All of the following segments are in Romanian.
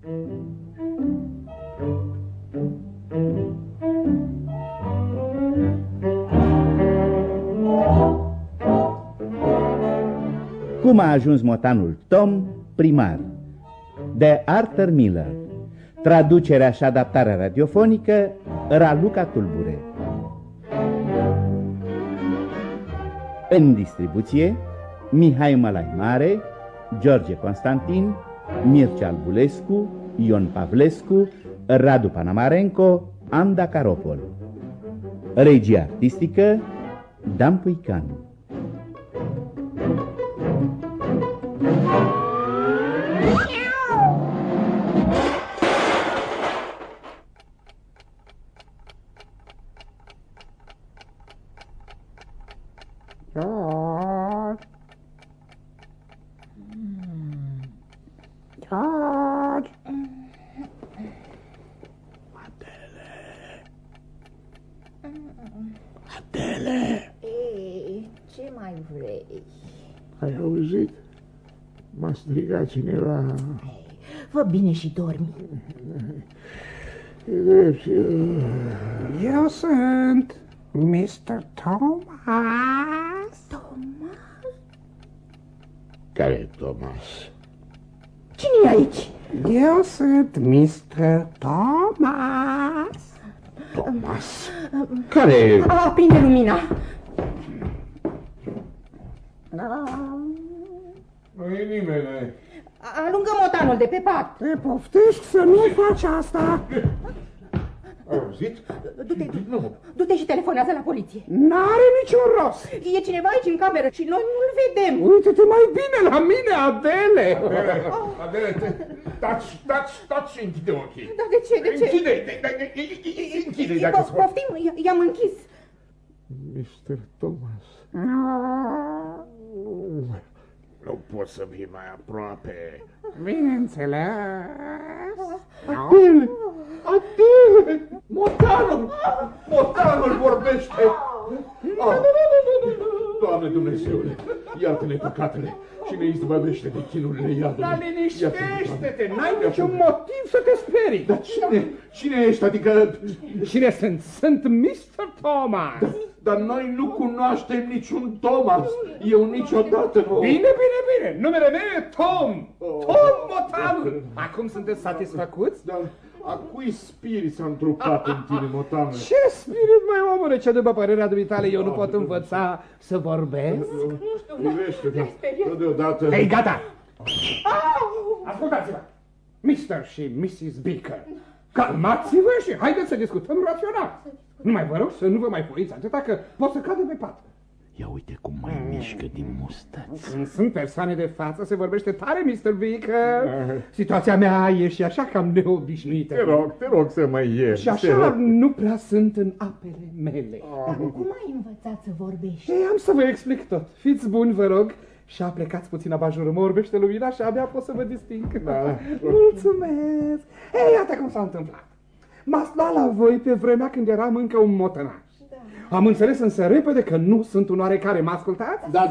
Cum a ajuns motanul Tom primar, de Arthur Miller. Traducerea și adaptarea radiofonică Raluca Tulbure. În distribuție Mihai Mălai Mare, George Constantin, Mircea Albulescu, Ion Pavlescu, Radu Panamarenco, Anda Caropol. Regia artistică Dan Puicanu. George! Adele! Ei, ce mai vrei? Ai auzit? M-a strigat cineva. Fă bine și dormi. E drept. Eu sunt Mr. Thomas. Thomas? Care e Thomas? Cine e aici? Eu sunt Mr. Thomas. Thomas? Care e? Aprinde lumina. Nu e nimeni. Alungă motanul de pe pat. Te poftești să nu faci asta. Ai auzit? Du-te și telefonează la poliție. N-are niciun rost. E cineva aici în cameră și noi nu-l vedem. Uite-te mai bine la mine, Adele. Adele, taci și închide ochii. Dar de ce? Închide-i dacă-ți poți. Poftim, i-am închis. Mr. Thomas. Nu pot să vii mai aproape. Bineînțeles. Adele! Adele! Motanul vorbește! Doamne Dumnezeule, iartă-ne păcatele și ne izbăvește de chinurile iadului. Dar liniștește-te, n-ai niciun motiv să te sperii. Dar cine ești? Adică... Cine sunt? Sunt Mr. Thomas. Dar noi nu cunoaștem niciun Thomas. Eu niciodată nu... Bine. Numele meu e Tom. Tom Motanul. Acum sunteți satisfăcuți? Dar a cui spirit s-a întrupat în tine, Motanul? Ce spirit, mai omule, ce după părerea dumitale eu nu pot învăța să vorbesc? Nu știu, Privește, deodată... Ei, gata! Ascultați-vă! Mr. și Mrs. Beaker, calmați-vă și haideți să discutăm rațional. Numai vă rog să nu vă mai puiți atâta că pot să cadă pe pat. Ia uite cum mai mișcă din mustăți. Când sunt persoane de față, se vorbește tare, Mr. Beaker. Situația mea e și așa cam neobișnuită. Te rog să mă ierți. Și așa nu prea sunt în apele mele. Cum ai învățat să vorbești? Ei, am să vă explic tot. Fiți buni, vă rog, și aplecați puțin abajurul. Mă orbește lumina și abia pot să vă disting. Da. Mulțumesc. Ei, iată cum s-a întâmplat. M-ați luat la voi pe vremea când eram încă un motănaș. Am înțeles însă repede că nu sunt un oarecare. Mă ascultați? Da,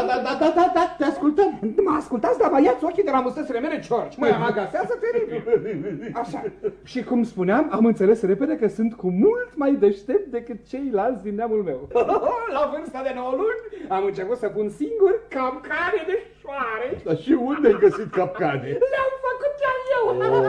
te ascultăm. Mă ascultați, dar vă ia-ți ochii de la mustățile mele, George. Mă agasează teribil. Așa. Și cum spuneam, am înțeles repede că sunt cu mult mai deștept decât ceilalți din neamul meu. La vârsta de 9 luni am început să pun singur capcane de șoare. Dar și unde ai găsit capcane? Le-am făcut chiar eu.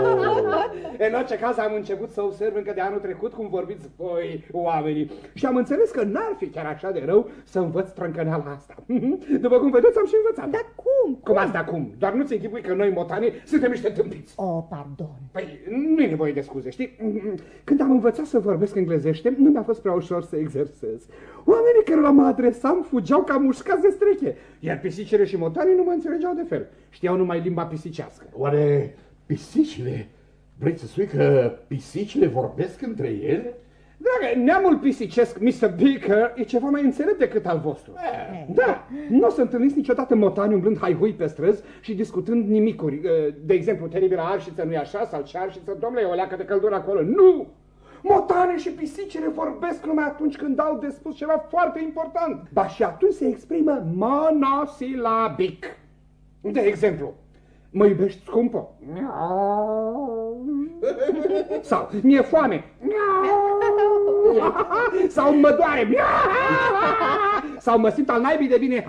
În orice caz am început să observ încă de anul trecut cum vorbiți voi, oamenii. Și am înțeles că n-ar fi chiar așa de rău să învăț trâncăneala asta. După cum vedeți, am și învățat. Dar cum? Cum asta cum? Doar nu ți închipui că noi, motanii, suntem niște tâmpiți. Pardon. Păi, nu-i nevoie de scuze, știi? Când am învățat să vorbesc englezește, nu mi-a fost prea ușor să exersez. Oamenii care mă adresam fugeau ca mușcați de streche, iar pisicile și motanii nu mă înțelegeau de fel. Știau numai limba pisicească. Oare pisicile? Vrei să spui că pisicile vorbesc între ele? Dragă, neamul pisicesc, Mr. Beaker, e ceva mai înțelept decât al vostru. Da, nu o să întâlniți niciodată motani umblând haihui pe străzi și discutând nimicuri. De exemplu, teribila arșiță nu-i așa, sau ce arșiță, domnule, e o leacă de căldură acolo. Nu! Motane și pisicile vorbesc numai atunci când au de spus ceva foarte important. Ba și atunci se exprimă monosilabic. De exemplu, mă iubești, scumpă? Sau mi-e foame. Sau mă doare. Sau mă simt al naibii de bine.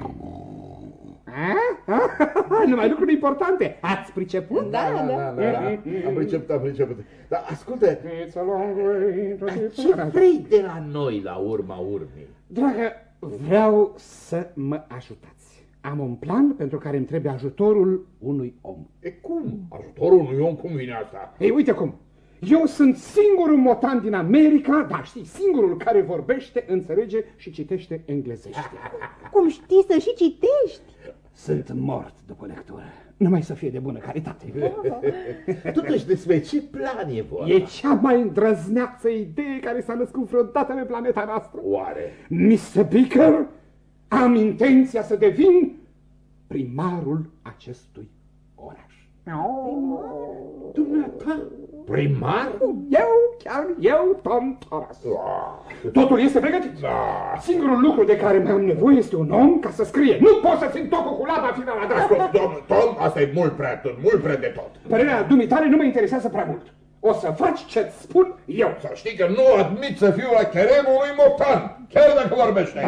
Numai lucruri importante. Ați priceput? Da. Am priceput. Dar ascultă, It's a long way to ce vrei de la noi la urma urmei? Dragă, vreau să mă ajutați. Am un plan pentru care îmi trebuie ajutorul unui om. E cum? Ajutorul unui om, cum vine asta? Ei, uite cum. Eu sunt singurul motan din America, dar știi, singurul care vorbește, înțelege și citește englezește. Cum știi să și citești? Sunt mort după lectură. Numai să fie de bună calitate. Totuși, despre ce plan e vorba? E cea mai îndrăzneață idee care s-a născut vreodată pe planeta noastră. Oare? Mr. Beaker, am intenția să devin primarul acestui oraș. Dumneata? Primar? Eu, Tom Thomas. Totul este pregătit. Singurul lucru de care mai am nevoie este un om ca să scrie. Nu pot să țin tocul cu laba finală la dracu. Tom, asta e mult prea de tot. Părerea dumitare nu mă interesează prea mult. O să faci ce-ți spun eu. Să știi că nu admit să fiu la cheremul unui motan, chiar dacă vorbește.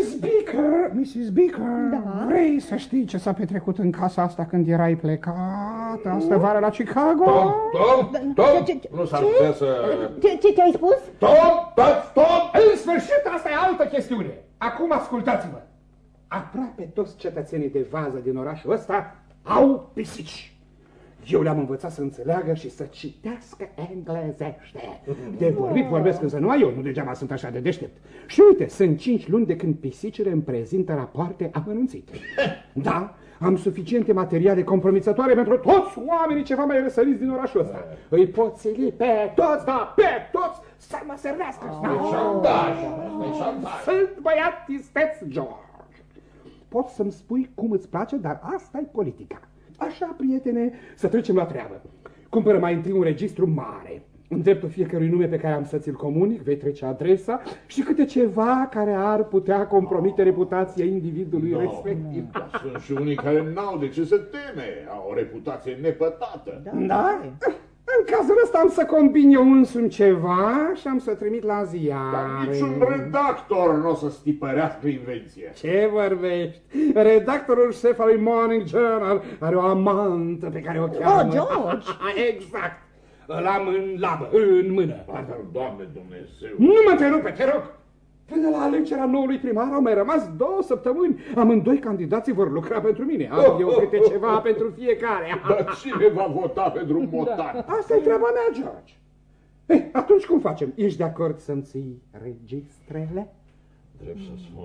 Mrs. Beaker, da? Vrei să știi ce s-a petrecut în casa asta când erai plecat astă vară la Chicago? Tom, nu s-ar putea să... Ce ai spus? Tom! În sfârșit, asta e altă chestiune. Acum ascultați-mă. Aproape toți cetățenii de vază din orașul ăsta au pisici. Eu le-am învățat să înțeleagă și să citească englezește. De vorbit vorbesc însă numai eu, nu degeaba sunt așa de deștept. Și uite, sunt 5 luni de când pisicile îmi prezintă rapoarte amănunțite. Da, am suficiente materiale compromițătoare pentru toți oamenii ceva mai răsăriți din orașul ăsta. Îi pot sili pe toți, da, pe toți să mă servească. Șantaj. Sunt băiat isteț, George. Poți să-mi spui cum îți place, dar asta e politica. Așa, prietene, să trecem la treabă. Cumpără mai întâi un registru mare. În dreptul fiecărui nume pe care am să ți-l comunic, vei trece adresa și câte ceva care ar putea compromite reputația individului respectiv. Sunt și unii care n-au de ce să teme, au o reputație nepătată. Da? În cazul ăsta am să combin eu însumi ceva și am să trimit la ziare. Dar niciun redactor nu o să stipărească invenție. Ce vorbești? Redactorul șef al lui Morning Journal are o amantă pe care o cheamă... Oh, George! Exact! Îl am în labă, în mână. Doamne Dumnezeu! Nu mă întrerupe, te rog! Până la alegerea noului primar au mai rămas 2 săptămâni. Amândoi candidații vor lucra pentru mine. Am eu câte ceva pentru fiecare. Dar cine va vota pentru un motan? Asta e treaba mea, George. Ei, atunci cum facem? Ești de acord să-mi ții registrele? Drept să spun...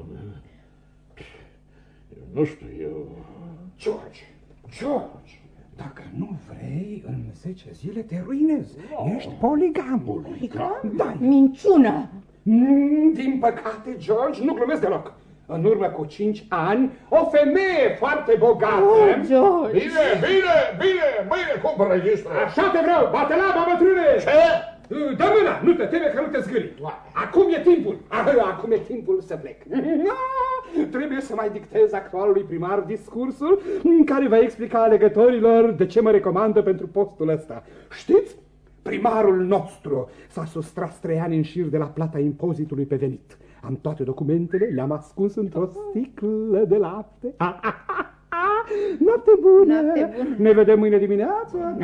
Nu știu, eu... George, dacă nu vrei, în 10 zile te ruinezi. Ești poligam. Poligam? Da. Minciună! Din păcate, George, nu glumesc deloc. În urmă cu 5 ani, o femeie foarte bogată... Oh, George! Bine, mâine cumpăr registrul. Așa te vreau, bate laba, bătrâne! Ce? Dă mâna, nu te teme că nu te zgâri. Acum e timpul. Acum e timpul să plec. Trebuie să mai dictez actualului primar discursul în care va explica alegătorilor de ce mă recomandă pentru postul ăsta. Știți? Primarul nostru s-a sustras 3 ani în șir de la plata impozitului pe venit. Am toate documentele, le-am ascuns într-o sticlă de lapte. Noapte bună! Noapte bună! Ne vedem mâine dimineață!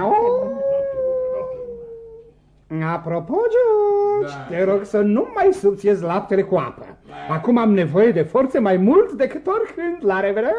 Apropo, George, te rog să nu mai subțiezi laptele cu apă. Acum am nevoie de forțe mai mult decât oricând. La revedere!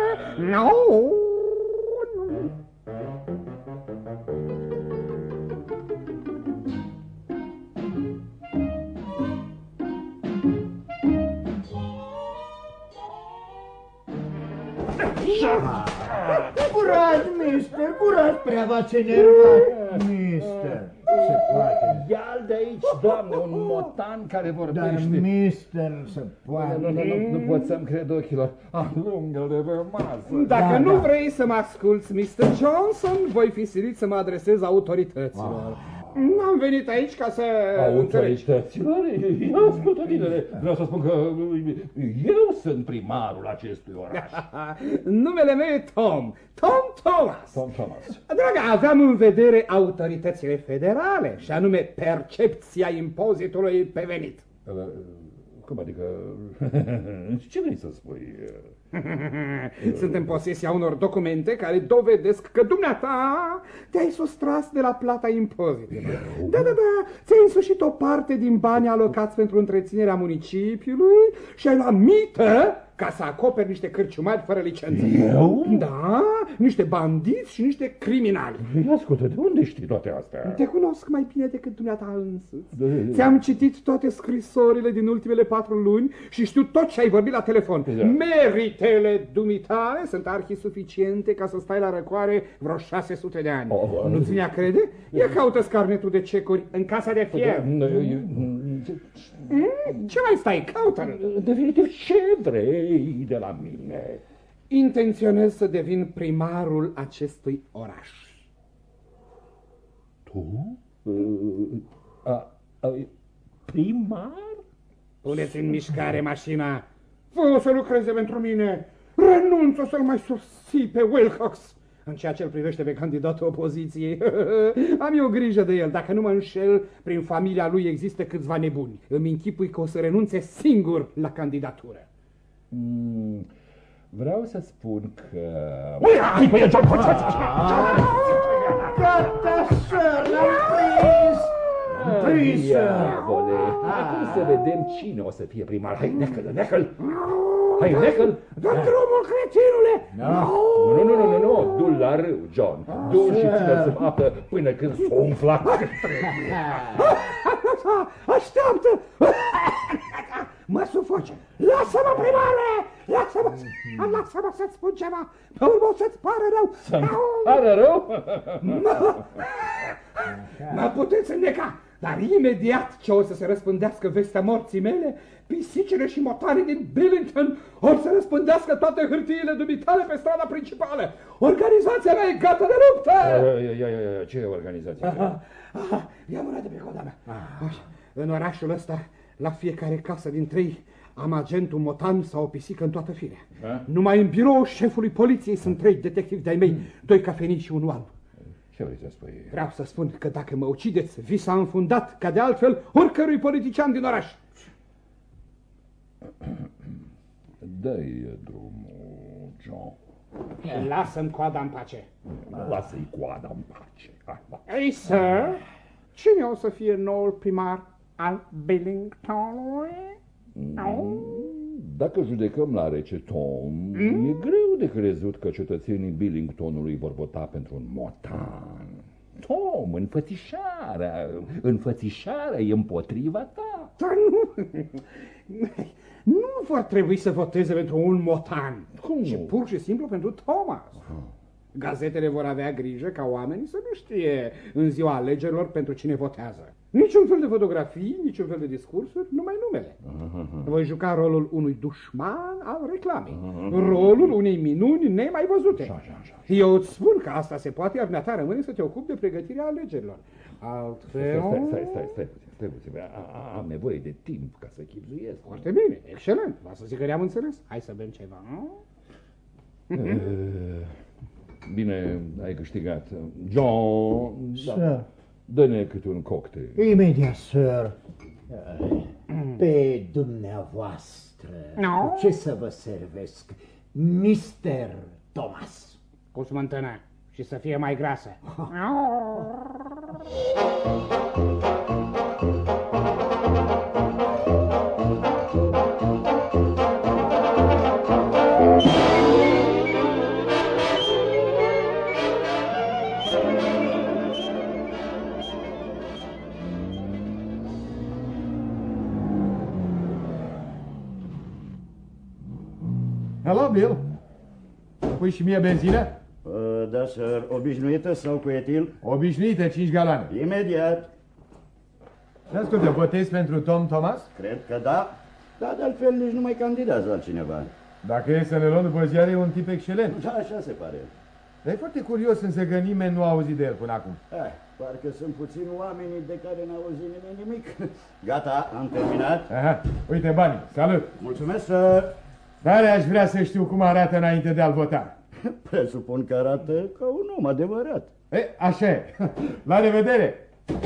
Curaj, mister, curaj, prea v-ați enervat, mister. Se poate. Ia-l de aici, doamne, un motan care Dar, vorbește. mister, se poate. Nu pot să-mi cred ochilor. Lungă-le rămasă. Dacă nu da. vrei să mă asculți, Mr. Johnson, voi fi silit să mă adresez autorităților. N-am venit aici ca să înțelegi. Autorităților, ascultă, tinere, vreau să spun că eu sunt primarul acestui oraș. Numele meu e Tom Thomas. Tom Thomas. Dragă, aveam în vedere autoritățile federale, și anume percepția impozitului pe venit. Cum adică? Ce vrei să spui? Sunt în posesia unor documente care dovedesc că dumneata te-ai sustras de la plata impozitelor. Da, ți-ai însușit o parte din banii alocați pentru întreținerea municipiului și ai luat mită ca să acoperi niște cârciumari fără licență. Eu? Da, niște bandiți și niște criminali. Ascultă, de unde știi toate astea? Te cunosc mai bine decât dumneata însuți. Ți-am citit toate scrisorile din ultimele 4 luni și știu tot ce ai vorbit la telefon. Meritele dumitale sunt arhisuficiente ca să stai la răcoare vreo 600 de ani. Nu-ți vine a crede? Ia caută-ți carnetul de cecuri în casa de fier. Ce mai stai? Caută-l. Definitiv, ce vrei de la mine? Intenționez să devin primarul acestui oraș. Tu? Primar? Puneți în mișcare mașina. Fă să lucreze pentru mine. Renunță să-l mai susții pe Wilcox. În ceea ce îl privește pe candidatul opoziției, am eu grijă de el. Dacă nu mă înșel, prin familia lui există câțiva nebuni. Îmi închipui că o să renunțe singur la candidatură. Vreau să spun că... Gata, sir, l-am prins! Am prins, sir! Acum să vedem cine o să fie primar. Hai, necă-l! Hai, necă-l! Dă drumul, cretinule! Nu, du-l la râu, John. Du-l și ține-l să apă până când s-o umfla. Așteaptă! Mă sufoce! Lasă-mă, primare! Lasă-mă să-ți spun ceva! Pe urmă o să-ți pară rău! Să-mi pară rău? Mă puteți înneca! Dar imediat ce o să se răspândească vestea morții mele, pisicile și motoare din Billington o să răspândească toate hârtiile dumitale pe strada principală. Organizația mea e gata de luptă! Ce organizație? Ia mâna de pe coada mea. În orașul ăsta, la fiecare casă din 3, am agentul motan sau o pisică în toată firea. Numai în biroul șefului poliției sunt 3 detectivi de-ai mei, 2 cafenii și 1 alb. Ce vrei să spui? Vreau să spun că dacă mă ucideți, vi s-a înfundat, ca de altfel, oricărui politician din oraș. Dă-i drumul, John. Lasă-mi coada în pace. Lasă-i coada în pace. Ei, sir, cine o să fie noul primar al Billingtonului? Dacă judecăm la rece, Tom, e greu de crezut că cetățenii Billingtonului vor vota pentru un motan. Tom, înfățișarea e împotriva ta. Dar nu vor trebui să voteze pentru un motan, ci pur și simplu pentru Thomas. Gazetele vor avea grijă ca oamenii să nu știe în ziua alegerilor pentru cine votează. Niciun fel de fotografii, niciun fel de discursuri, numai numele. Voi juca rolul unui dușman al reclamei, rolul unei minuni nemai văzute. Eu îți spun că asta se poate, iar dumneata rămâne să te ocupi de pregătirea alegerilor. Altfel... Stai puțin. Am nevoie de timp ca să chipzuiesc. Foarte bine, excelent. Va să zic că ne-am înțeles. Hai să bem ceva, nu? Bine, ai câștigat. John, dă-ne câte un cocktail. Imediat, sir. Pe dumneavoastră, cu ce să vă servesc? Mr. Thomas. Cu smântână și să fie mai grasă. Hello, Bill. Pui și mie benzină? Da, sir. Obișnuită sau cu etil? Obișnuită, 5 galane. Imediat. Ascultă, votezi pentru Tom Thomas? Cred că da. Dar de altfel nici nu mai candidează altcineva. Dacă e să ne luăm după ziare, e un tip excelent. Da, așa se pare. Dar e foarte curios însă că nimeni nu a auzit de el până acum. Parcă sunt puțini oamenii de care n-a auzit nimeni nimic. Gata, am terminat. Aha, uite banii, salut! Mulțumesc, sir. Tare aș vrea să știu cum arată înainte de a-l vota. Presupun că arată ca un om adevărat. E, așa e. La revedere!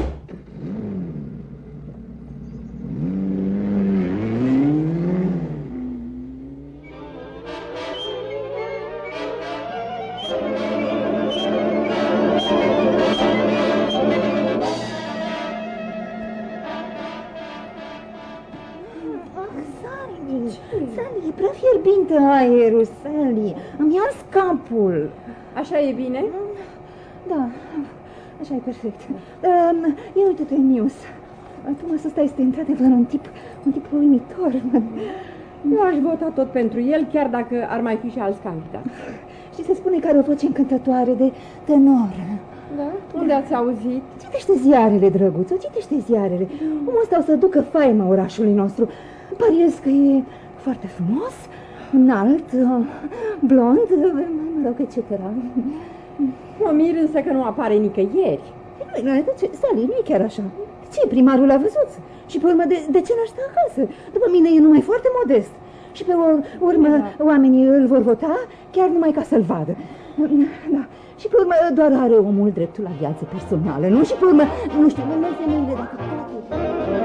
Sandy, e prea fierbinte aerul, Sandy. Îmi ia capul. Așa e bine? Da, așa e perfect. Ia uite-te în news. Thomas ăsta este într-adevăr un tip uimitor. Eu aș vota tot pentru el, chiar dacă ar mai fi și alți candidați. Și se spune că are o voce încântătoare de tenor. Da? Unde ați auzit? Citește ziarele, drăguțo, citește ziarele. Omul ăsta o să ducă faima orașului nostru. Pariez că e foarte frumos, înalt, blond, mă rog, etc. Mă mir însă că nu apare nicăieri. Sally, nu e chiar așa. Ce, primarul l-a văzut? Și pe urmă, de ce n-aș sta acasă? După mine e numai foarte modest. Și pe urmă, oamenii îl vor vota chiar numai ca să-l vadă. Da. Și pe urmă, doar are omul dreptul la viață personală, nu? Și pe urmă, nu știu, nu femeile dacă toate...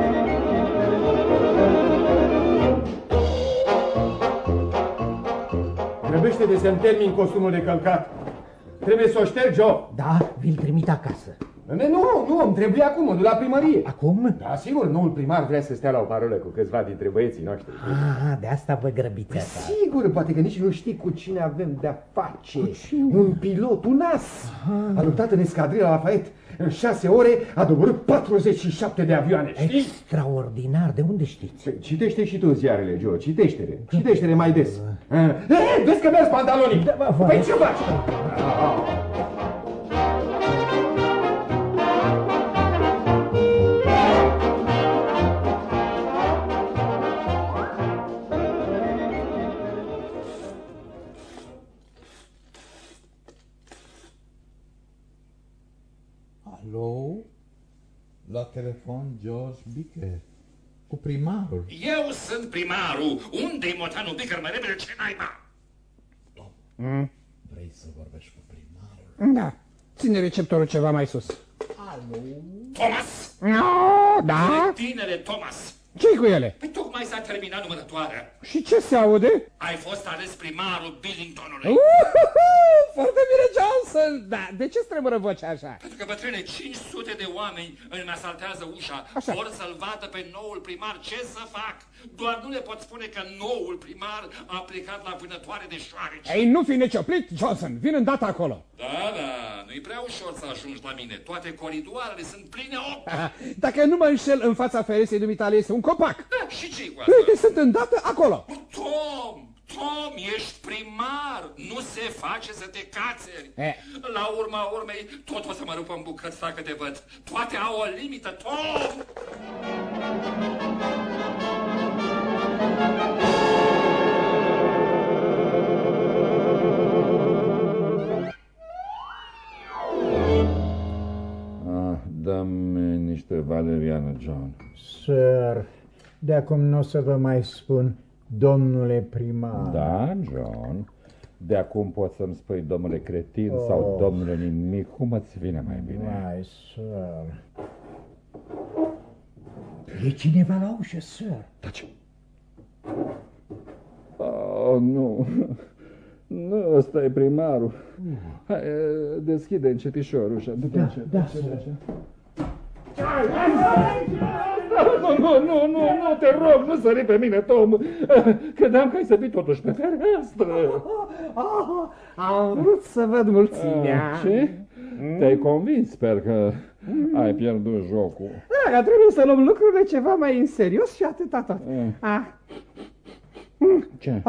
Grăbește de să-mi termin costumul de călcat. Trebuie să o șterg, Joe. Da, vi-l trimit acasă. Nu, îmi trebuie acum, mă duc la primărie. Acum? Da, sigur, noul primar vrea să stea la o parolă cu câțiva dintre băieții noștri. De asta vă grăbiți așa. Sigur, poate că nici nu știi cu cine avem de-a face. Un pilot, un as. A luptat în escadrila Lafayette. În 6 ore a doborât 47 de avioane, știi? Extraordinar, de unde știți? Citește și tu ziarele, Joe, citește-le mai des. Vezi că mergi pantalonii. Păi ce faci? Alo? La telefon George Bicker. Cu primarul. Eu sunt primarul. Unde-i motanul Bicker, mai repede, ce naiba? Vrei să vorbești cu primarul? Da. Ține receptorul ceva mai sus. Alo? Thomas? Da? Tinere Thomas. Ce-i cu ele? Păi tocmai s-a terminat numărătoarea. Și ce se aude? Ai fost ales primarul Billingtonului. Foarte bine, Johnson! Da, de ce strămură vocea așa? Pentru că, bătrâne, 500 de oameni îmi asaltează ușa. Așa. Vor să-l vadă pe noul primar. Ce să fac? Doar nu le pot spune că noul primar a plecat la vânătoare de șoareci. Ei, nu fi necioplit, Johnson. Vin îndată acolo. Da, nu-i prea ușor să ajungi la mine. Toate coridoarele sunt pline ochi. Dacă nu mă înșel, în fața ferestrei dumitale este un copac. Da, și ce-i cu asta? Uite, sunt îndată acolo. Tom, ești primar, nu se face să te cațeri. La urma urmei, tot o să mă rupă în bucăți dacă te văd. Toate au o limită, Tom! Dă-mi niște valeriană, John. Sir, de acum nu o să vă mai spun domnule primar. Da, John. De acum poți să-mi spui domnule cretin sau domnule nimic, cum îți vine mai bine. Mai, sir. E cineva la ușă, sir. Taci. Oh, nu. Nu, ăsta e primarul. Hai, deschide încetișor ușa. Da. Nu, te rog, nu sări pe mine, Tom. Credeam că ai să fii totuși pe fereastră. Am vrut să văd mulțimea. Ce? Te-ai convins, sper că ai pierdut jocul. Da, trebuie să luăm lucrurile ceva mai în serios și atâta tot. Ce?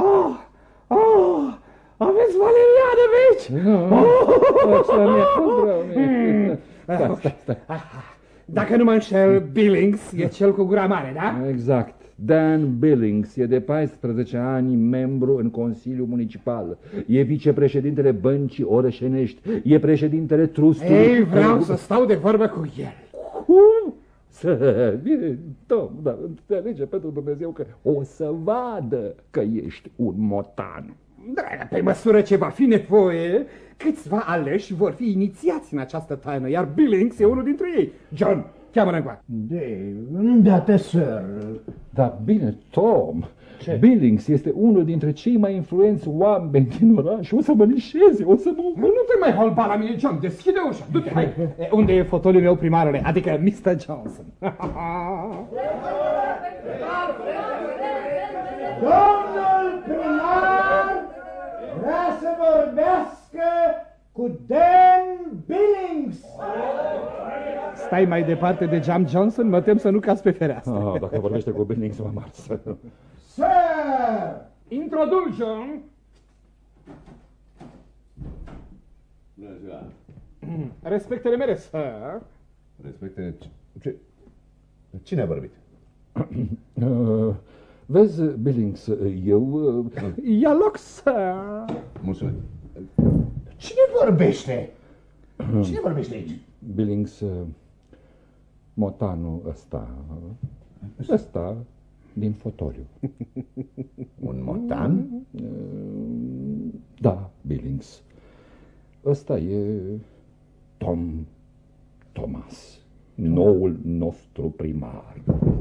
Aveți valeriană aici? Stai. Dacă nu mă înșel, Billings e cel cu gura mare, da? Exact. Dan Billings e de 14 ani membru în Consiliul Municipal. E vicepreședintele Băncii Orășenești. E președintele Trustului... Ei, vreau să stau de vorbă cu el. Cum? Bine, Tom, dar înțelege pentru Dumnezeu că o să vadă că ești un motan. Da, pe măsură ce va fi nevoie, câțiva aleși vor fi inițiați în această taină, iar Billings e unul dintre ei. John, cheamă-l încoa. De îndată, sir. Dar bine, Tom, ce? Billings este unul dintre cei mai influenți oameni din oraș. O să mă lișeze, o să mă... Nu te mai holba la mine, John, deschide ușa, du-te, hai. Unde e fotoliul meu, primarule, adică Mr. Johnson? Domnul primar vrea să vorbească cu Dan Billings. Stai mai departe de Jam Johnson, mă tem să nu cazi pe fereastră. Dacă vorbește cu Billings, mă marsă. Sir! Introduc, John. Bună ziua. Respectele mele, sir. Respectele... Cine a vorbit? Vezi, Billings, eu... Ia loc, sir. Mulțumesc. Cine vorbește? Cine vorbește aici? Billings, motanul ăsta din fotoliu. Un motan? Da, Billings. Ăsta e Thomas, noul nostru primar.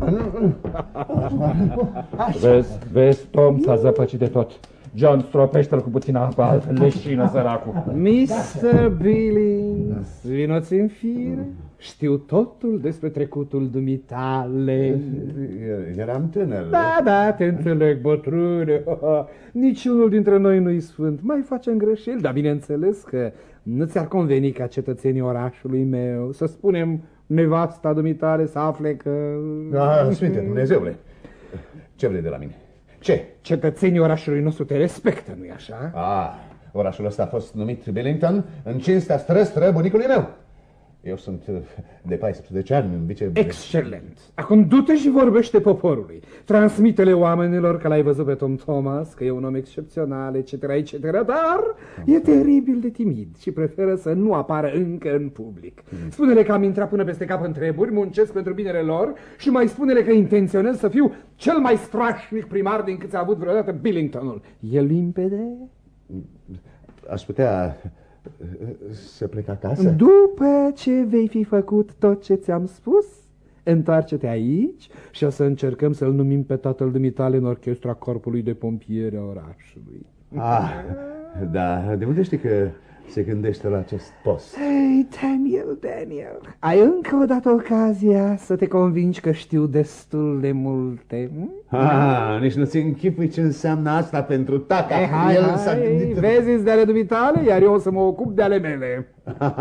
Vezi, Tom s-a zăpăcit de tot. John, stropește-l cu puțină apă, altfel leșină săracul. Mr. Billings, vinoți în fire. Știu totul despre trecutul dumitale. Eram tânăr. Da, te înțeleg, bătrâne. Niciunul dintre noi nu-i sfânt. Mai facem greșeli, dar bineînțeles că nu ți-ar conveni ca cetățenii orașului meu, să spunem, nevasta dumitale să afle că... Sfinte Dumnezeule, ce vrei de la mine? Ce? Cetățenii orașului nostru te respectă, nu-i așa? Orașul ăsta a fost numit Billington în cinstea străstră bunicului meu. Eu sunt de 14 ani în vice... Excelent! Acum du-te și vorbește poporului. Transmite-le oamenilor că l-ai văzut pe Tom Thomas, că e un om excepțional, etc., etc., dar e teribil de timid și preferă să nu apară încă în public. Spune-le că am intrat până peste cap în treburi, muncesc pentru binele lor și mai spune-le că intenționez să fiu cel mai strașnic primar din cât a avut vreodată Billingtonul. E limpede? Aș putea... să plec acasă? După ce vei fi făcut tot ce ți-am spus, întoarce-te aici și o să încercăm să-l numim pe tatăl dumitale în orchestra corpului de pompieri a orașului. Da, de unde știi că se gândește la acest post? Hey, Daniel, ai încă o dată ocazia să te convingi că știu destul de multe. Nici nu ți închipui ce înseamnă asta pentru tata. Hai, vezi-ți de ale dumitale, iar eu o să mă ocup de ale mele.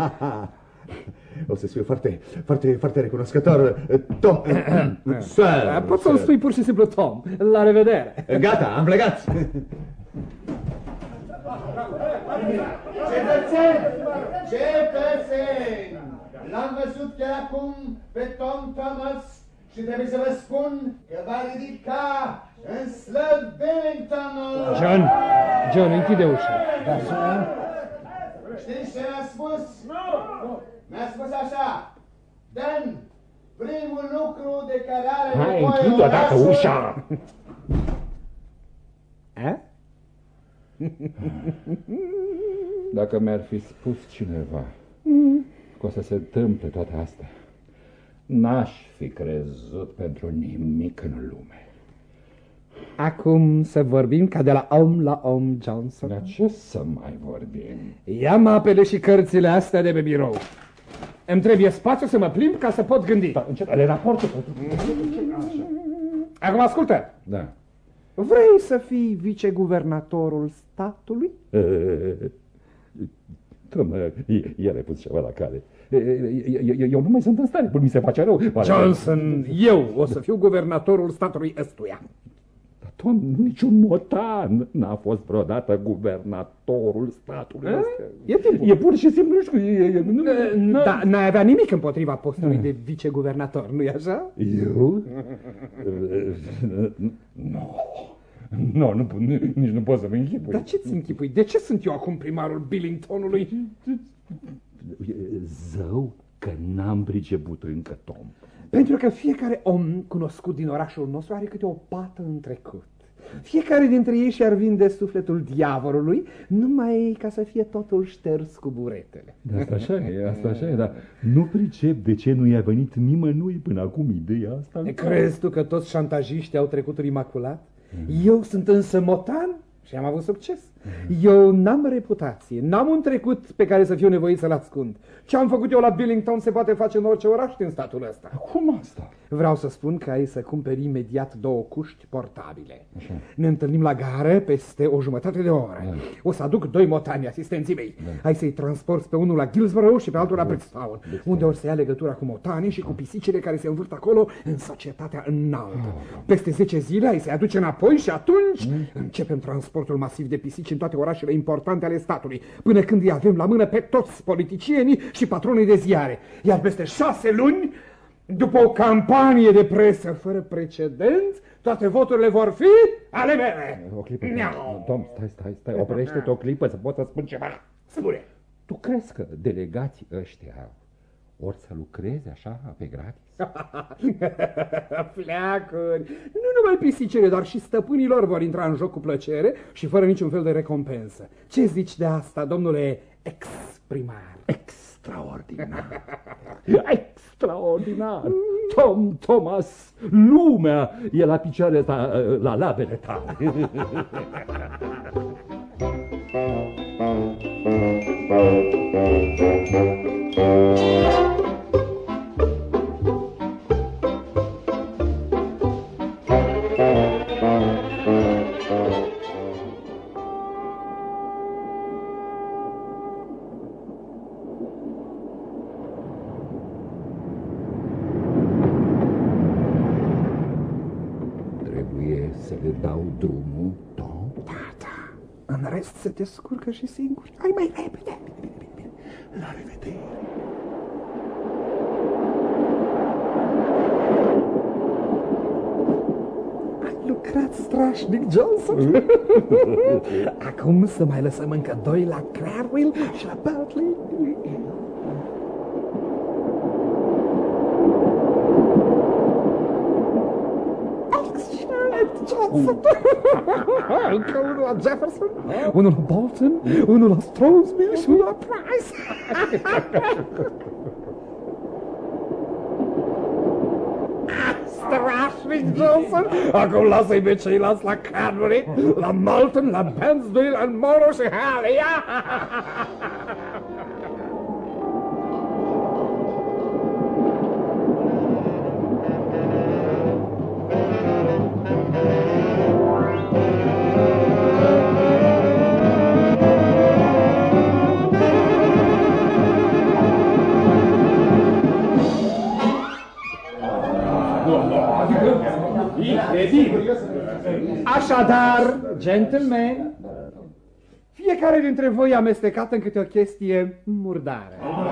O să fiu foarte, foarte, foarte recunoscător, Tom. Poți să-mi spui pur și simplu Tom. La revedere. Gata, am plecat. Cetățeni, l-am văzut chiar acum pe Tom Thomas și trebuie să vă spun că va ridica în slăb Billingtonul. John, închide ușa. Știți ce mi-a spus? Mi-a spus așa: Dan, primul lucru de care are nevoie orașul... Hai, închide odată ușa! Dacă mi-ar fi spus cineva că o să se întâmple toate astea, n-aș fi crezut pentru nimic în lume. Acum să vorbim ca de la om la om, Johnson. Dar ce să mai vorbim? Ia mapele și cărțile astea de pe birou. Îmi trebuie spațiu să mă plimb ca să pot gândi. Ale raportul. Acum ascultă. Da. Vrei să fii viceguvernatorul statului? Dom'le, iar ai pus ceva la cale. Eu nu mai sunt în stare, pur mi se face rău. Johnson, eu o să fiu guvernatorul statului ăstuia. Tom, niciun motan n-a fost vreodată guvernatorul statului ăsta. E pur și simplu, nu știu, Da, n-ai avea nimic împotriva postului de viceguvernator, nu-i așa? Eu? Nu, nici nu pot să mă închipui. Dar ce-ți închipui? De ce sunt eu acum primarul Billingtonului? Zău că n-am priceput încă, Tom. Pentru că fiecare om cunoscut din orașul nostru are câte o pată în trecut. Fiecare dintre ei și-ar vinde sufletul diavolului, numai ca să fie totul șters cu buretele. Asta așa e, dar nu pricep de ce nu i-a venit nimănui până acum ideea asta. Crezi tu că toți șantajiștii au trecutul imaculat? Eu sunt însă motan și am avut succes. Eu n-am reputație, n-am un trecut pe care să fiu nevoit să-l ascund. Ce am făcut eu la Billington se poate face în orice oraș din statul ăsta. Cum asta? Vreau să spun că ai să cumperi imediat 2 cuști portabile. Așa. Ne întâlnim la gară peste o jumătate de oră. Da. O să aduc 2 motani, asistenții mei. Da. Ai să-i transporti pe unul la Gillsborough și pe altul la Brixtown, unde or să ia legătura cu motanii și cu pisicile care se învârt acolo în societatea înaltă. Peste 10 zile ai să-i aduci înapoi și atunci începem transportul masiv de pisici în toate orașele importante ale statului, până când îi avem la mână pe toți politicienii și patronii de ziare. Iar peste 6 luni, după o campanie de presă fără precedent, toate voturile vor fi ale mele. O clipă, Tom, stai, oprește-te o clipă să pot să spun ceva. Spune. Tu crezi că delegații ăștia or să lucreze așa pe gratis? Pleacuri! Nu numai pisicile, dar și stăpânilor vor intra în joc cu plăcere și fără niciun fel de recompensă. Ce zici de asta, domnule ex-primar? Extraordinar! Extraordinar! Thomas, lumea e la picioare ta, la labele tale. Trebuie să le dau drumul, Tom? Da. În rest se descurcă și singur. Hai mai repede. La revedere. Ai lucrat strașnic, Johnson. Acum să mai lăsăm încă 2 la Clarwell și la Bartley. Johnson. Încă unul la Jefferson, unul la Bolton, unul la Strongsville și unul la Price. Strașnic, Johnson. Acum lasă-i pe ceilalți la Cadbury, la Malton, la Bansville, la Morrow și Halley. Așadar, gentlemen, fiecare dintre voi a amestecat în câte o chestie murdară.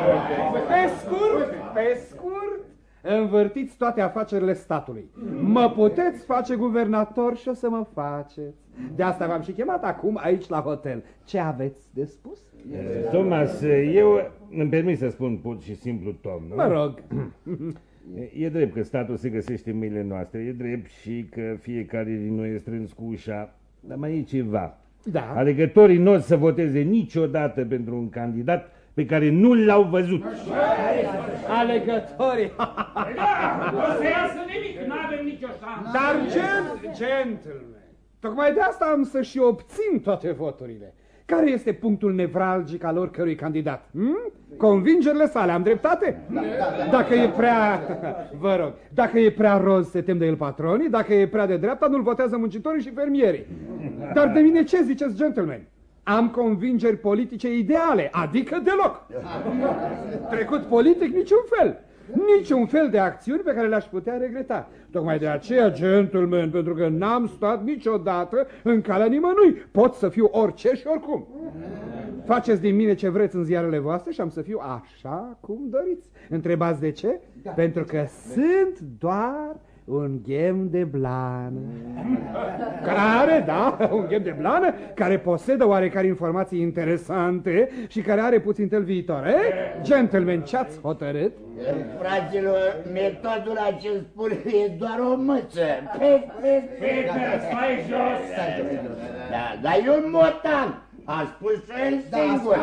Pe scurt, învârtiți toate afacerile statului. Mă puteți face guvernator și o să mă faceți. De asta v-am și chemat acum aici la hotel. Ce aveți de spus? Thomas, eu îmi permit să spun pur și simplu, Tom, nu? Mă rog. E drept că statul se găsește în mâinile noastre, e drept și că fiecare din noi e strâns cu ușa, dar mai e ceva. Da. Alegătorii nu o să voteze niciodată pentru un candidat pe care nu l-au văzut. Alegătorii! Nu o să iasă nimic, n-avem nicio șansă. Dar, gentlemen, tocmai de asta am să și obțin toate voturile. Care este punctul nevralgic al oricărui candidat? Convingerile sale, am dreptate? Dacă e prea... Vă rog, dacă e prea roz, se tem de el patronii, dacă e prea de dreapta, nu-l votează muncitorii și fermierii. Dar de mine ce ziceți, gentlemen? Am convingeri politice ideale, adică deloc. Trecut politic niciun fel. Niciun fel de acțiuni pe care le-aș putea regreta. Tocmai de aceea, gentleman, pentru că n-am stat niciodată în calea nimănui. Pot să fiu orice și oricum. Faceți din mine ce vreți în ziarele voastre și am să fiu așa cum doriți. Întrebați de ce? Pentru că sunt doar un ghem de blană. Care, da, un ghem de blană care posedă oarecare informații interesante și care are puțin tel viitor, eh? Gentlemen, ce-ați hotărât? Fraților, metodul acest spune e doar o mâță. Peter, stai jos! Da, dar e un motan. A spus el singur.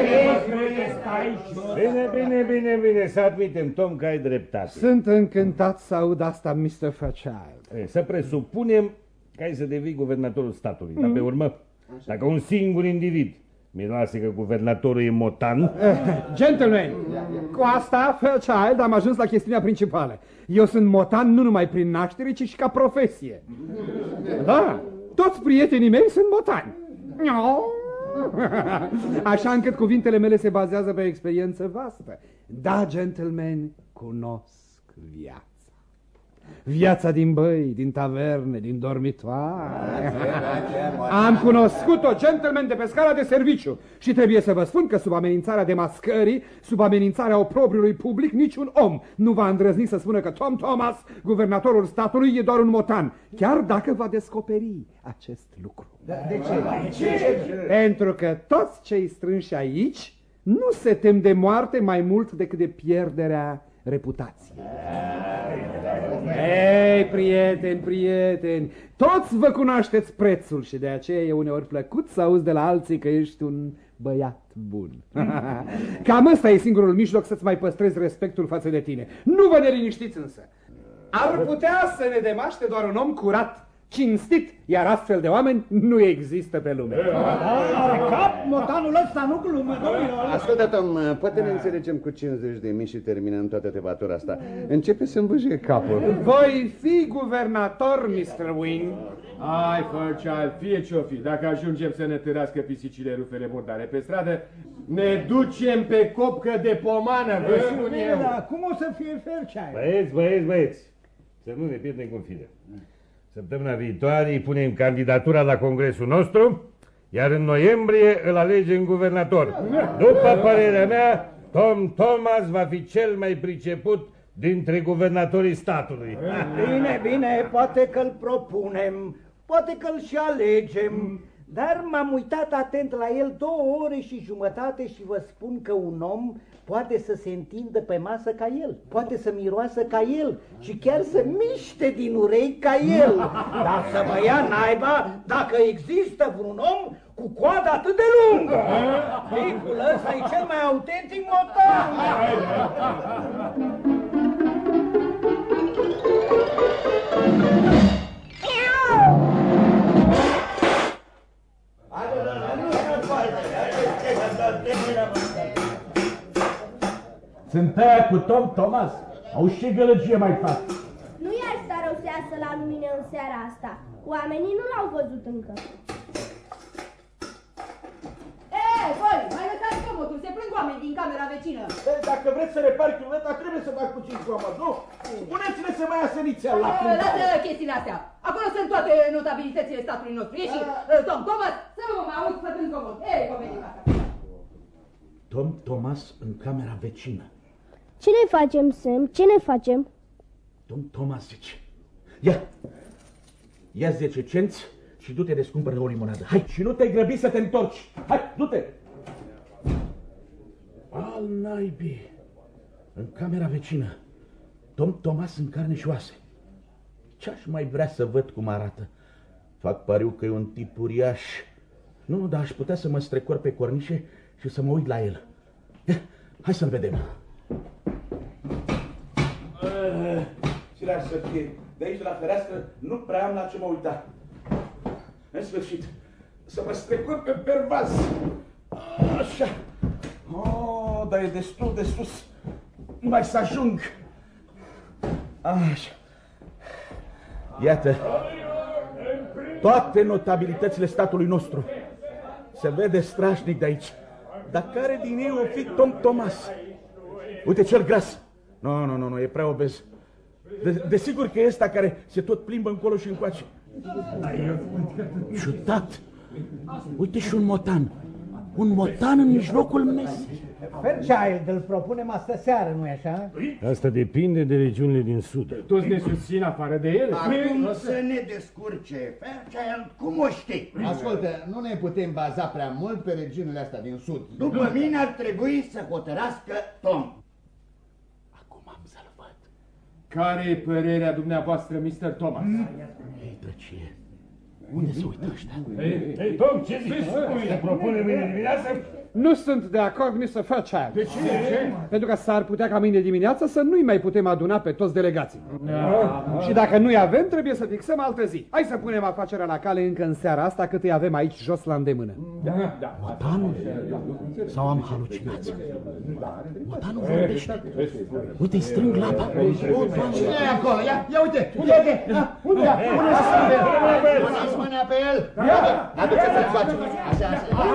Bine, să admitem, Tom, că ai dreptate. Sunt încântat să aud asta, Mr. Fairchild. Să presupunem că ai să devii guvernatorul statului, dar pe urmă, dacă un singur individ miroase că guvernatorul e motan... Gentlemen, cu asta, Fairchild, am ajuns la chestiunea principală. Eu sunt motan nu numai prin naștere, ci și ca profesie. Da, toți prietenii mei sunt motani. Așa încât cuvintele mele se bazează pe o experiență vastă. Da, gentlemen, cunosc viața. Viața din băi, din taverne, din dormitoare. Am cunoscut-o, gentlemen, de pe scara de serviciu. Și trebuie să vă spun că sub amenințarea demascării, sub amenințarea oprobriului public, niciun om nu va îndrăzni să spună că Tom Thomas, guvernatorul statului, e doar un motan, chiar dacă va descoperi acest lucru. De ce? Pentru că toți cei strânși aici nu se tem de moarte mai mult decât de pierderea reputației. Ei, prieteni, toți vă cunoașteți prețul și de aceea e uneori plăcut să auzi de la alții că ești un băiat bun. Cam ăsta e singurul mijloc să-ți mai păstrezi respectul față de tine. Nu vă neliniștiți însă. Ar putea să ne demaște doar un om curat, cinstit, iar astfel de oameni nu există pe lume. Cap, motanul ăsta nu glumă, domnilor. Ascultă, Tom, poate ne înțelegem cu 50.000 și terminăm toată tevatura asta. Începe să îmbâjie capul. Voi fi guvernator, Mr. Wing. Ai, Fairchild, fie ce-o fi, dacă ajungem să ne târască pisicile rufele murdare pe stradă, ne ducem pe copcă de pomană, vă spun eu. Da, cum o să fie Fairchild? Băieți, să nu ne pierdem cu fide. Săptămâna viitoare îi punem candidatura la congresul nostru, iar în noiembrie îl alegem guvernator. După părerea mea, Tom Thomas va fi cel mai priceput dintre guvernatorii statului. Bine, poate că-l propunem, poate că-l și alegem, dar m-am uitat atent la el 2 ore și jumătate și vă spun că un om poate să se întindă pe masă ca el, poate să miroasă ca el și chiar să miște din urechi ca el. Dar să mă ia naiba dacă există vreun om cu coada atât de lungă. Ticul ăsta e cel mai autentic motan. Sunt aia cu Tom Thomas. Auzi ce gălăgie mai fac. Nu i-ar sta rău să iasă la lumină în seara asta. Oamenii nu l-au văzut încă. Voi, mai lăsați comodul, se plâng oameni din camera vecină. Dacă vreți să repari chiuveta, trebuie să fac puțin comod, nu? Spuneți-le să mai iasă nițel la plângă. Lasă chestiile astea. Acolo sunt toate notabilitățile statului nostru. Ieși, Tom Thomas, să nu mă aud fătând comod. Comedii asta. Tom Thomas în camera vecină. Ce ne facem, Sam? Ce ne facem? Tom Thomas zice. Ia 10 cenți și du-te descumpără o limonadă. Hai, și nu te grăbi să te întorci. Hai, du-te! Al naibii. În camera vecină. Tom Thomas în carne și oase. Ce-aș mai vrea să văd cum arată? Fac pariu că e un tip uriaș. Nu, dar aș putea să mă strecor pe cornișe și să mă uit la el. Hai să-l vedem. Și lasă să fie. De aici, de la fereastră, nu prea am la ce mă uita. În sfârșit, să mă strecor pe pervaz. Așa. Dar e destul de sus. Numai să ajung. Așa. Iată. Toate notabilitățile statului nostru. Se vede strașnic de aici. Dar care din ei o fi Tom Thomas? Uite cel gras. Nu, e prea obez. Desigur că e ăsta care se tot plimbă încolo și încoace. Ciudat. Uite și un motan. Un motan în mijlocul mesei. Fairchild, îl propunem astă seară, nu-i așa? Asta depinde de regiunile din sud. Toți ne susțin afară de ele. Acum să ne descurce. Fairchild, cum o știi? Ascultă, nu ne putem baza prea mult pe regiunile astea din sud. După mine ar trebui să hotărască Tom. Acum am să-l văd. Care e părerea dumneavoastră, Mr. Thomas? Ei, drăcie, unde se uită ăștia? Ei, Tom, ce zici? Se propune mâine dimineață? Nu sunt de acord, Mr. Fairchild. De ce? Pentru că s-ar putea ca mâine dimineață să nu-i mai putem aduna pe toți delegații. Și dacă nu-i avem, trebuie să fixăm altă zi. Hai să punem afacerea la cale încă în seara asta, cât îi avem aici jos la îndemână. Motanul? Sau am halucinați? Motanul vorbește. Uite-i strâng lapa. Cine e acolo? Ia uite! Puneți mâna pe el! Aduceți-l face! Așa.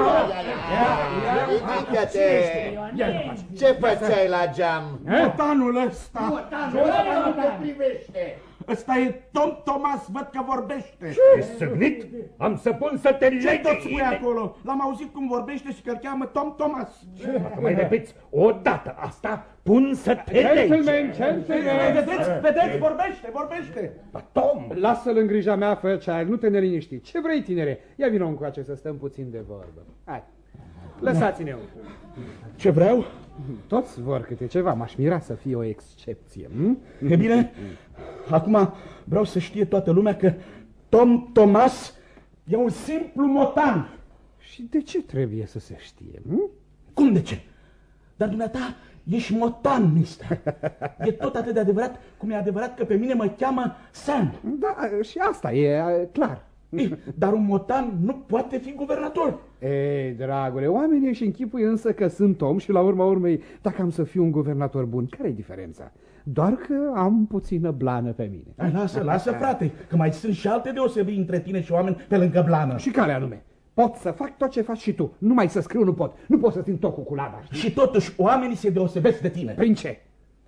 Ridică-te! Ce făceai la geam? Motanul ăsta! Motanul te privește! Ăsta e Tom Thomas, văd că vorbește. Ești săgnit? Am să pun să te legi. Ce tot spui acolo? L-am auzit cum vorbește și că-l cheamă Tom Thomas. Dacă mai repeți o dată asta, pun să te legi. Vedeți, vorbește. Tom! Lasă-l în grija mea, Fairchild, nu te neliniști. Ce vrei, tinere? Ia vină încoace să stăm puțin de vorbă. Hai, lăsați-ne. Ce vreau? Toți vor câte ceva, m-aș mira să fie o excepție. E bine, acum vreau să știe toată lumea că Tom Thomas e un simplu motan. Și de ce trebuie să se știe? Cum de ce? Dar dumneata ești motan, mister. E tot atât de adevărat cum e adevărat că pe mine mă cheamă Sam. Da, și asta e clar. Dar un motan nu poate fi guvernator. Ei, dragule, oamenii își închipuie însă că sunt om și la urma urmei, dacă am să fiu un guvernator bun, care-i diferența? Doar că am puțină blană pe mine. Lasă, frate, că mai sunt și alte deosebiri între tine și oameni pe lângă blană. Și care anume? Pot să fac tot ce faci și tu, numai să scriu nu pot. Nu pot să țin tocul cu lada. Și totuși oamenii se deosebesc de tine. Prin ce?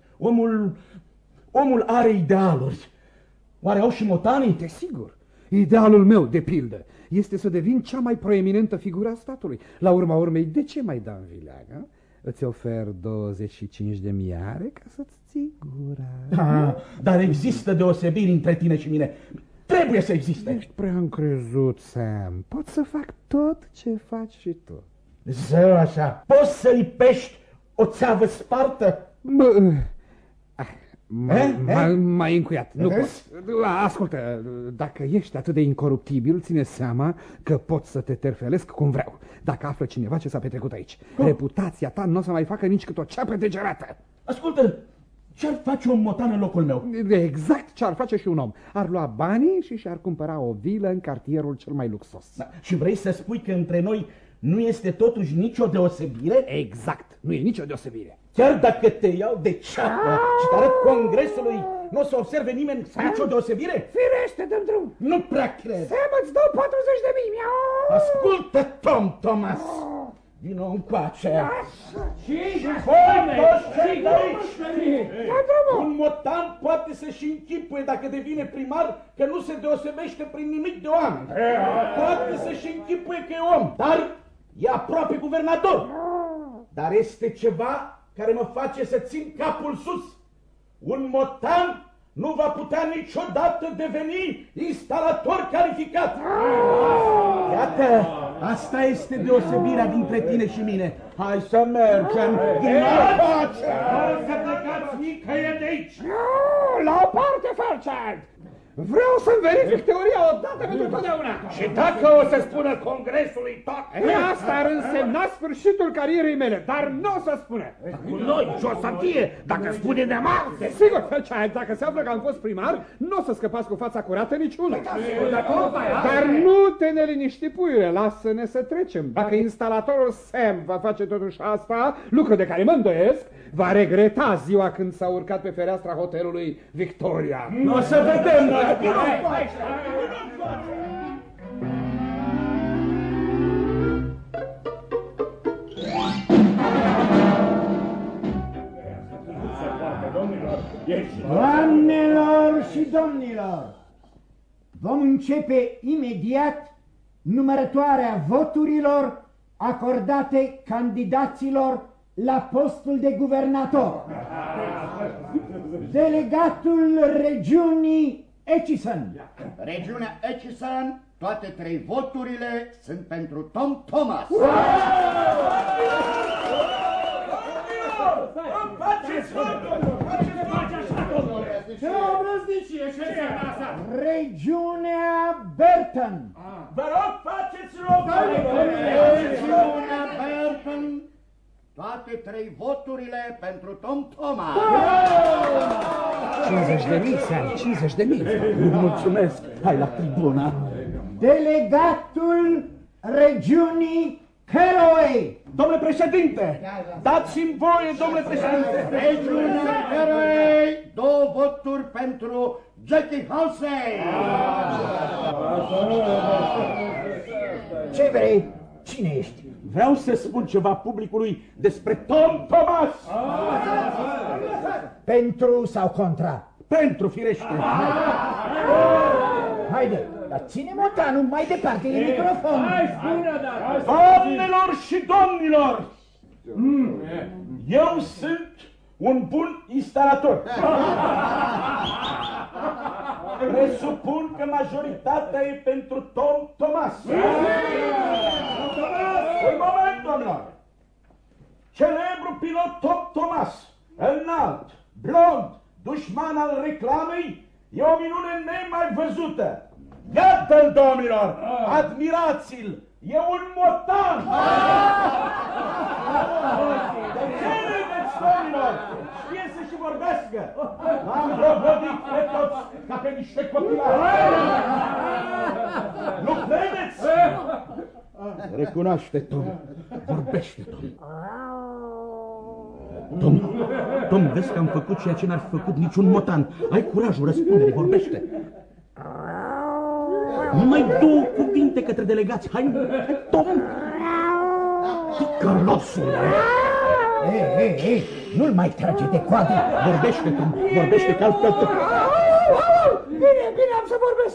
Omul are idealuri. Oare au și motanii? Desigur. Idealul meu, de pildă, este să devin cea mai proeminentă figură a statului. La urma urmei, de ce mai da în vileagă? Îți ofer 25 de miare ca să-ți ții gura. Dar există deosebiri între tine și mine. Trebuie să existe. Ești prea încrezut, Sam. Pot să fac tot ce faci și tu. Zău așa. Poți să lipești o țeavă spartă? M-ai încuiat, nu pot. Ascultă, dacă ești atât de incoruptibil, ține seama că pot să te terfelesc cum vreau. Dacă află cineva ce s-a petrecut aici, reputația ta nu o să mai facă nici cât o ceapă degerată. Ascultă, ce-ar face un motan în locul meu? Exact ce-ar face și un om. Ar lua banii și și-ar cumpăra o vilă în cartierul cel mai luxos. Și vrei să spui că între noi nu este totuși nicio deosebire? Exact, nu e nicio deosebire. Chiar dacă te iau de ceapă și te arăt Congresului, nu o să observe nimeni nicio deosebire? Firește, dăm drum. Nu prea cred. Sam, îți dau 40.000. Ascultă, Tom Thomas. Vino încoace. Și voi toți cei de aici. Un motan poate să-și închipuie dacă devine primar că nu se deosebește prin nimic de oameni. Poate să-și închipuie că e om, dar e aproape guvernator. Dar este ceva care mă face să țin capul sus. Un motan nu va putea niciodată deveni instalator calificat. Iată, asta este deosebirea dintre tine și mine. Hai să mergem. Nu să plecați nicăieri de aici. La o parte, Fairchild. Vreau să-mi verific teoria odată pentru totdeauna. Și dacă o să spună Congresului tot? Asta ar însemna sfârșitul carierei mele, dar nu o să spună. Cu noi, ce o să fie, dacă spune de mare. Desigur, Fairchild, dacă se află că am fost primar, nu o să scăpați cu fața curată niciunul. Dar nu te neliniști, puiule, lasă-ne să trecem. Dacă instalatorul Sam va face totuși asta, lucru de care mă îndoiesc, va regreta ziua când s-a urcat pe fereastra hotelului Victoria. Nu o să vedem noi. Doamnelor și domnilor, vom începe imediat numărătoarea voturilor acordate candidaților la postul de guvernator. Delegatul regiunii Atchison. Regiunea Atchison, toate 3 voturile sunt pentru Tom Thomas. Ce obrăznicie, ce înseamnă asta? Regiunea Burton. Vă rog, faceți loc! Regiunea Burton, toate 3 voturile pentru Tom Thomas. 50.000, Sam, 50.000. Mulțumesc, hai la tribuna. Delegatul regiunii Caraway. Domnule președinte, dați-mi voie, domnule președinte. Regiunea Caraway, 2 voturi pentru Jackie Halsey. Ce vrei? Cine ești? Vreau să spun ceva publicului despre Tom Thomas. Pentru sau contra? Pentru, firește. Haide, dar ține motanul mai departe de microfon. Doamnelor și domnilor, eu sunt un bun instalator. Presupun că majoritatea e pentru Tom Thomas. Un moment, domnilor. Celebru pilot Tom Thomas, înalt, blond, dușman al reclamei, e o minune nemai văzută. Iată-l, domnilor, admirați-l, e un motan! De ce râdeți, domnilor? Știe să și vorbească! Am provodit pe toți ca pe niște copilari! Nu credeți? Recunoaște, Tom. Vorbește, Tom. Tom, vezi că am făcut ceea ce n-ar fi făcut niciun motan. Ai curajul, răspunde, vorbește. Numai 2 cuvinte către delegați. Hai, Tom! Ticălosule! Ei, nu-l mai trage de coadă. Vorbește, Tom, vorbește că altfel... Bine, am să vorbesc.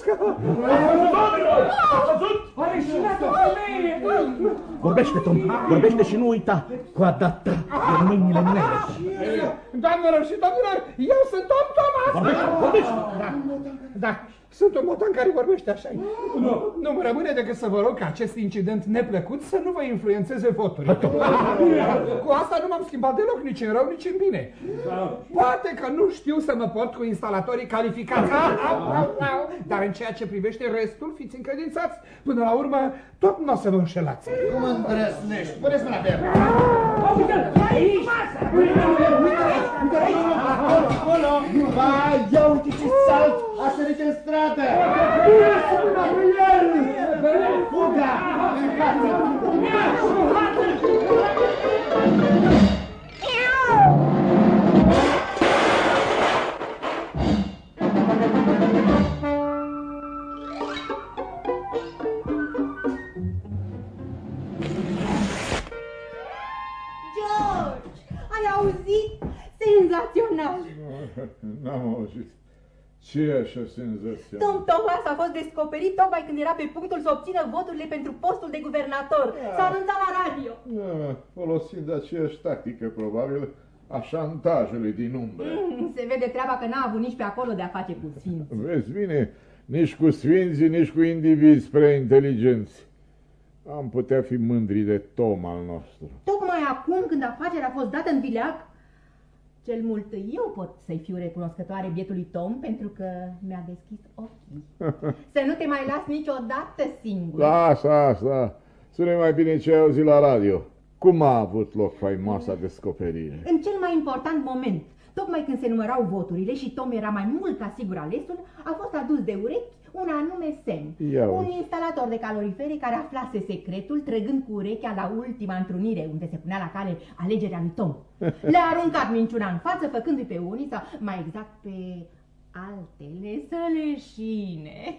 Are și la Vorbește, Tom, vorbește și nu uita. Coada ta e în mâinile mele. Doamnelor și domnilor, eu sunt Tom Thomas. Vorbește. Da, sunt un motan care vorbește așa. Nu mă rămâne decât să vă rog ca acest incident neplăcut să nu vă influențeze voturile. Cu asta nu m-am schimbat deloc, nici în rău, nici în bine. Poate că nu știu să mă port cu instalatorii calificați. Dar în ceea ce privește restul, fiți încredințați. Până la urmă, tot nu o să vă înșelați. Cum îndrăsnești? Puneți mâna pe el. Acolo! Vai, ia uite ce salt! A sărit în stradă! Fuga! În față! George, ai auzit? Senzațional! N-am auzit. Ce e așa senzațional? Tom Thomas a fost descoperit tocmai când era pe punctul să obțină voturile pentru postul de guvernator. S-a anunțat la radio. Folosind aceeași tactică, probabil, a șantajului din umbră. Se vede treaba că n-a avut nici pe acolo de a face cu sfinți. Vezi bine, nici cu sfinții, nici cu indivizi prea inteligenți. Am putea fi mândri de Tom al nostru. Tocmai acum, când afacerea a fost dată în vileag, cel mult eu pot să-i fiu recunoscătoare bietului Tom pentru că mi-a deschis ochii. Să nu te mai las niciodată singur. Lasă asta. Spune mai bine ce ai auzit la radio. Cum a avut loc faimoasa descoperire? În cel mai important moment, tocmai când se numărau voturile și Tom era mai mult ca sigur alesul, a fost adus de urechi un anume semn. Un instalator de calorifere care aflase secretul trăgând cu urechea la ultima întrunire unde se punea la cale alegerea lui Tom. Le-a aruncat minciuna în față, făcându-i pe unii sau mai exact pe altele să leșine.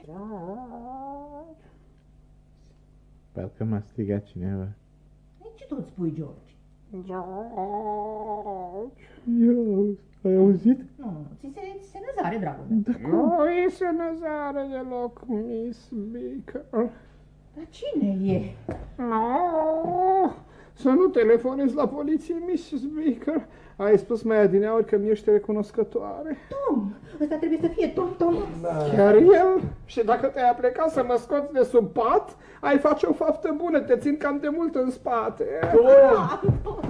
Parcă m-a strigat cineva. Ce tot spui, George? Ia, ai auzit? Nu, ți se năzare, dragul meu. Nu e să năzare deloc, Miss Baker. Dar cine e? No, să nu telefonezi la poliție, Mrs. Baker. Ai spus mai adineauri că mi ești recunoscătoare. Tom, ăsta trebuie să fie Tom Thomas. Da. Chiar el? Și dacă te-ai plecat să mă scoți de sub pat, ai face o faptă bună, te țin cam de mult în spate. Cum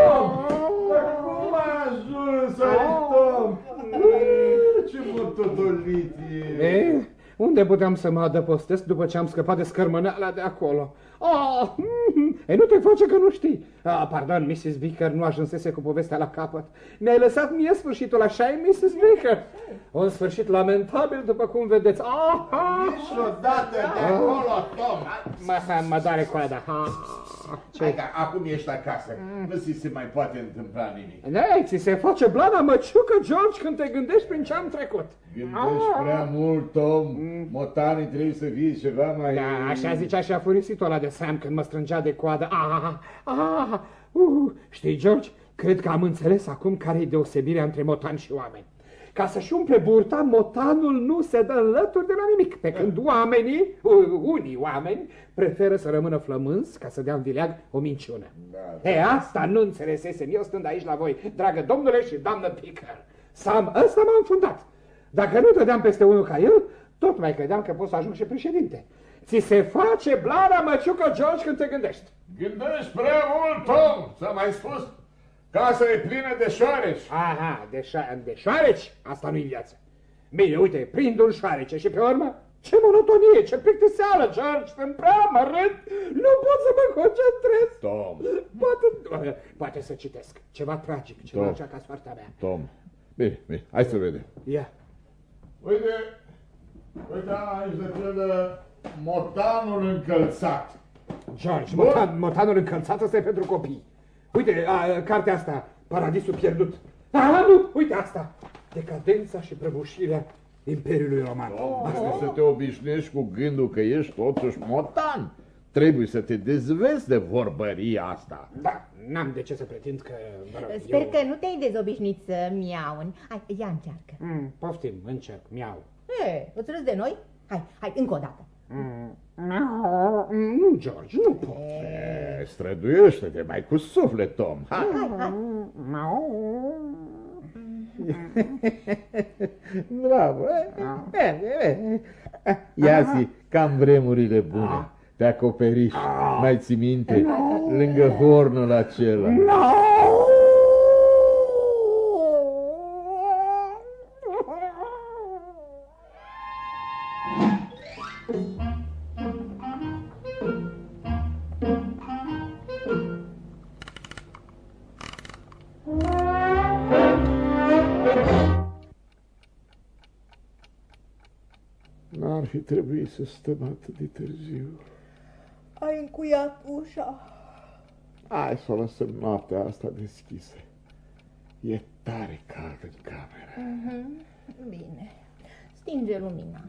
a ajuns aici, Tom? Ce motodolit e! Unde puteam să mă adăpostesc după ce am scăpat de scărmâneala de acolo? Nu te face că nu știi. Pardon, Mrs. Baker, nu ajunsese cu povestea la capăt. Mi-ai lăsat mie sfârșitul, așa-i, Mrs. Baker? Un sfârșit lamentabil, după cum vedeți. Ești odată de acolo, Tom! Mă doare coada. Hai că acum ești acasă. Nu ți se mai poate întâmpla nimic. Da, ți se face blana măciucă, George, când te gândești prin ce am trecut. Gândești prea mult, Tom. Motanii trebuie să fie ceva mai... Da, așa zicea și afurisitul ăla de Sam când mă strângea de coadă. Știi, George, cred că am înțeles acum care e deosebirea între motan și oameni. Ca să-și umple burta, motanul nu se dă înlături de la nimic, pe când oamenii, unii oameni, preferă să rămână flămânzi ca să dea în vileag o minciună. Asta nu înțelesesem eu stând aici la voi, dragă domnule și doamnă Picker. Sam, ăsta m-a înfundat. Dacă nu dădeam peste unul ca el, tot mai credeam că pot să ajung și președinte. Ți se face blana măciucă, George, când te gândești. Gândești prea mult, Tom, s-a mai spus. Casa e plină de șoareci. De șoareci? Asta nu-i viață. Bine, uite, prind un șoarece și pe urmă, ce monotonie, ce plictiseală, George, sunt prea amărât, nu pot să mă concentrez. Tom. Poate să citesc ceva tragic, ceva așa ca soarta mea. Tom, bine, hai să vedem. Ia. Uite, aici de pildă motanul încălțat. George, motanul încălțat, ăsta e pentru copii. Uite, cartea asta, Paradisul pierdut. Nu, uite asta, Decadența și prăbușirea Imperiului Roman. Asta să te obișnuiești cu gândul că ești totuși motan. Trebuie să te dezvezi de vorbăria asta. Da, n-am de ce să pretind că... Sper că nu te-ai dezobișnuit să miauni. Hai, ia încearcă. Poftim, încerc, miau. Îți râzi de noi? Hai, încă o dată. Nu, George, nu pot. Străduiește-te mai cu suflet, Tom. Hai. Bravo. Ia zi, cam vremurile bune. Pe acoperiș, mai ții minte, lângă hornul acela. N-ar fi trebuit să stăm atât de târziu. Ai încuiat ușa. Hai să o lăsăm noaptea asta deschisă. E tare cald în cameră. Bine. Stinge lumina.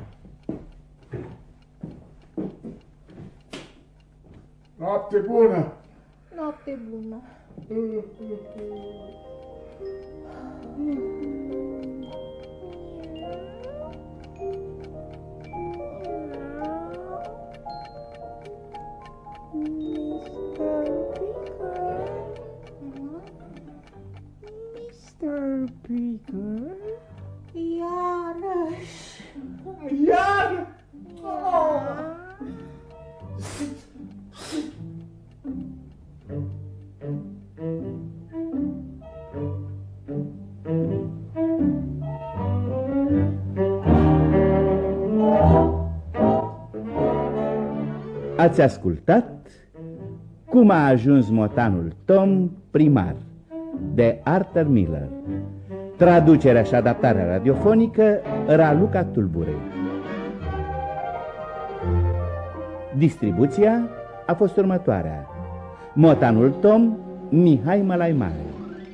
Noapte bună! Noapte bună. Mr. Baker? Iarăși! Iar! Ați ascultat Cum a ajuns motanul Tom primar, de Arthur Miller. Traducerea și adaptarea radiofonică Raluca Tulburei. Distribuția a fost următoarea: motanul Tom, Mihai Mălaimare;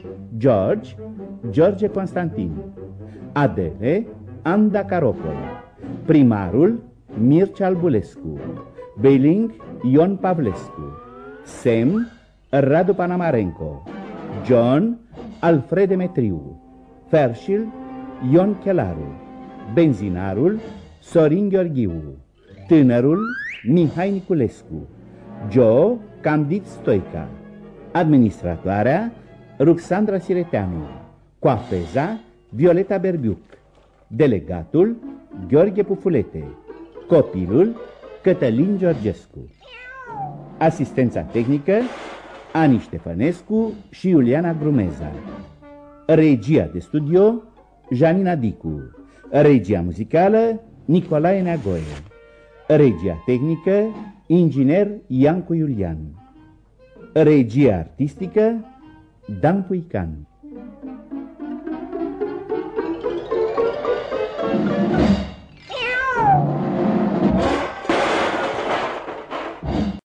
George Constantin; Adele, Anda Caropol; primarul, Mircea Albulescu; Beiling, Ion Pavlescu; Sam, Radu Panamarenko. John Alfred Demetriu. Ferșil Ion Chelaru. Benzinarul Sorin Gheorghiu. Tânărul Mihai Niculescu. Joe Candid Stoica. Administratoarea Ruxandra Sireteanu. Coafeza Violeta Berbiuc. Delegatul Gheorghe Pufulete. Copilul Cătălin Georgescu. Asistența tehnică Ani Ștefănescu și Iuliana Grumeza. Regia de studio Janina Dicu. Regia muzicală Nicolae Neagoe. Regia tehnică inginer Iancu Iulian. Regia artistică Dan Puican.